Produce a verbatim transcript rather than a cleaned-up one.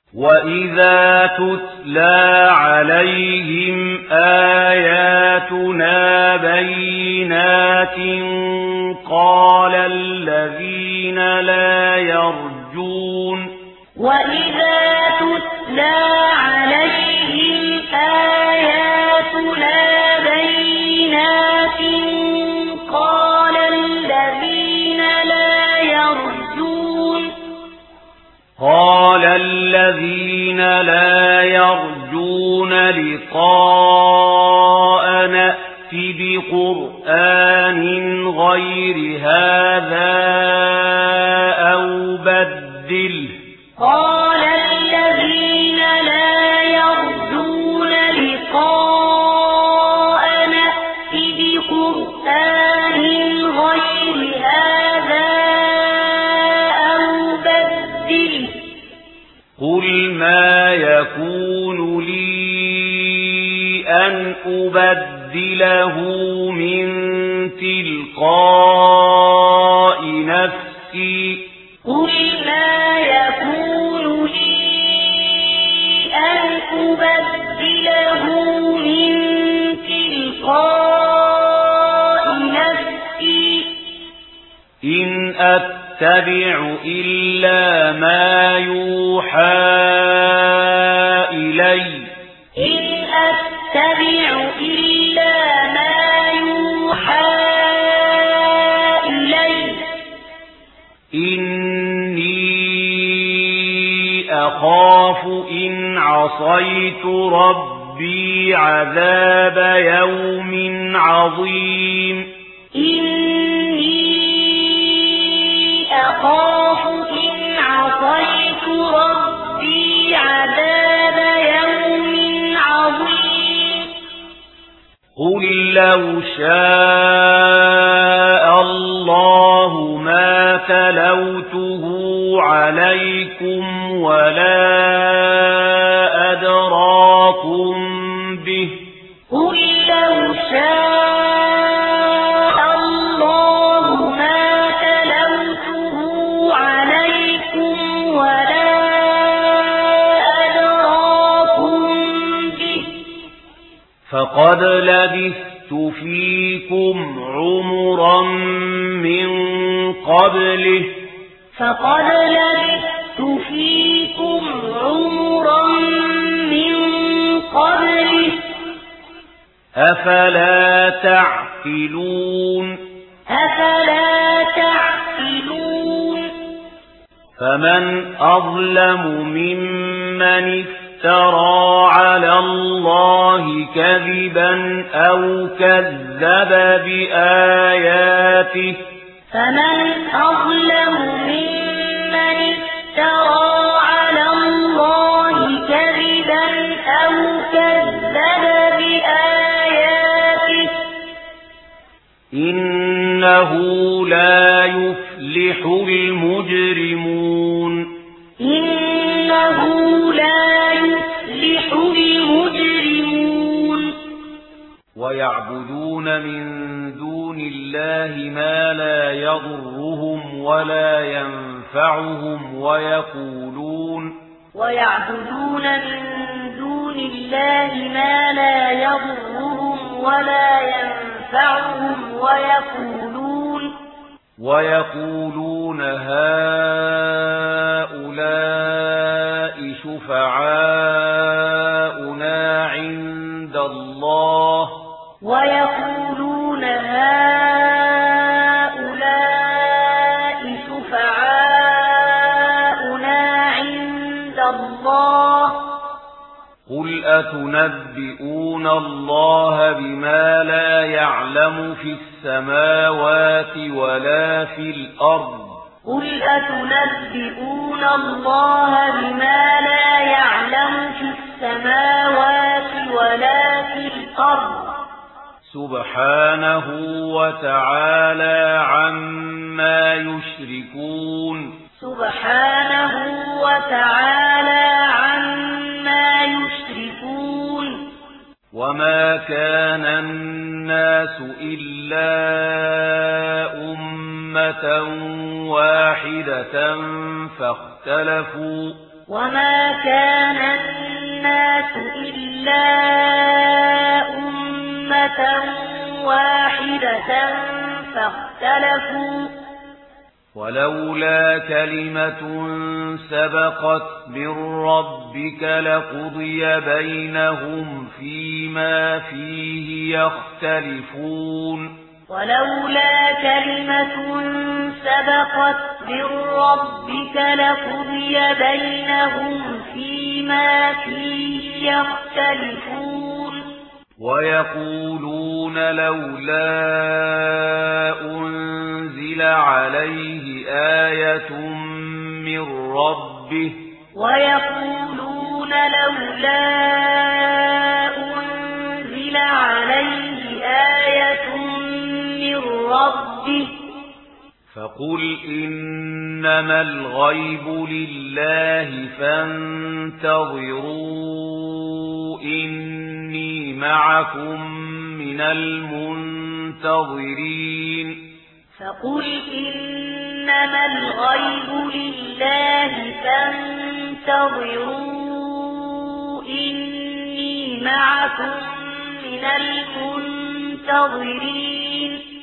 وَإِذَا تُتْلَى عَلَيْهِمْ آيَاتُنَا بَيِّنَاتٍ قَالَ الَّذِينَ لَا يَرْجُونَ وَإِذَا تُتْلَى عَلَيْهِمْ آيَاتُنَا بَيِّنَاتٍ قَالَ الَّذِينَ لَا يَرْجُونَ قَالَ الَّذِينَ لَا يَرْجُونَ لِقَاءَنَا ائْتِ بِقُرْآنٍ غَيْرِ هَذَا أَوْ بَدِّلْهُ قَالَ الَّذِينَ لَا يَرْجُونَ لِقَاءَنَا ائْتِ بِقُرْآنٍ غَيْرِ هَذَا أَوْ بَدِّلْهُ قُلْ مَا يَكُونُ لِي أَنْ أُبَدِّلَهُ مِنْ تِلْقَاءِ نَفْسِي قُلْ مَا يَكُونُ لِي أَنْ أُبَدِّلَهُ مِنْ تِلْقَاءِ نَفْسِي إِنْ أَتَّبِعُ إِلَّا مَا يُوحَى إِلَيَّ إِنْ أَتَّبِعُ إِلَّا مَا يُوحَى إِلَيَّ إِنِّي أَخَافُ إِنْ عَصَيْتُ رَبِّي عَذَابَ يَوْمٍ عَظِيمٍ إِنِّي أَخَافُ إِنْ عَصَيْتُ رَبِّي عَذَابَ يَوْمٍ عَظِيمٍ قُل لَّوْ شَاءَ اللَّهُ مَا تَلَوْتُهُ عَلَيْكُمْ وَلَا أَدْرَاكُمْ بِهِ قُل لَّوْ شَاءَ اللَّهُ مَا تَلَوْتُهُ عَلَيْكُمْ وَلَا أَدْرَاكُمْ بِهِ فَقَدْ لَبِثْتُ فِيكُمْ عُمُرًا مِّن قَبْلِهِ فَقَدْ لَبِثْتُ فِيكُمْ عُمُرًا مِّن قَبْلِهِ أَفَلَا تَعْقِلُونَ أَفَلَا تَعْقِلُونَ فَمَنْ أَظْلَمُ مِمَّنِ افْتَرَى عَلَى اللَّهِ كَذِبًا أَوْ كَذَّبَ بِآيَاتِهِ فَمَنْ أَظْلَمُ مِمَّنِ افْتَرَى عَلَى اللَّهِ كَذِبًا أَوْ كَذَّبَ بِآيَاتِهِ إِنَّهُ لا يُفْلِحُ الْمُجْرِمُونَ إِنَّهُ لا يُفْلِحُ الْمُجْرِمُونَ وَيَعْبُدُونَ مِن دُونِ اللَّهِ مَا لا يَضُرُّهُمْ وَلَا يَنفَعُهُمْ وَيَقُولُونَ وَيَعْبُدُونَ مِن دُونِ اللَّهِ مَا لا يَضُرُّهُمْ وَلَا يَنفَعُهُمْ وَيَقُولُونَ وَيَقُولُونَ هَؤُلَاءِ شُفَعَاؤُنَا عِندَ اللَّهِ وَيَقُولُونَ هَؤُلَاءِ شُفَعَاؤُنَا عِندَ اللَّهِ قُلْ أَتُنَبِّئُونَ اللَّهَ بِمَا لَا يَعْلَمُ فِي السَّمَاوَاتِ وَلَا فِي الْأَرْضِ قُلْ أَتُنَبِّئُونَ اللَّهَ بِمَا لَا يَعْلَمُ فِي السَّمَاوَاتِ وَلَا فِي الْأَرْضِ سُبْحَانَهُ وَتَعَالَى عَمَّا يُشْرِكُونَ سُبْحَانَهُ وَتَعَالَى عَمَّا يُشْرِكُونَ وَمَا كَانَ النَّاسُ إِلَّا أُمَّةً وَاحِدَةً فَاخْتَلَفُوا وما كان الناس إلا أمة واحدة فاختلفوا ولولا كلمة سبقت من ربك لقضي بينهم فيما فيه يختلفون ولولا كلمة سبقت من ربك لقضي بينهم فيما فيه يختلفون ويقولون لولا أنزل عليه آية من ربه ويقولون لولا أنزل عليه آية من ربه فقل إنما الغيب لله فانتظروا إني معكم من المنتظرين فقل إنما الغيب لله فانتظروا إني معكم من المنتظرين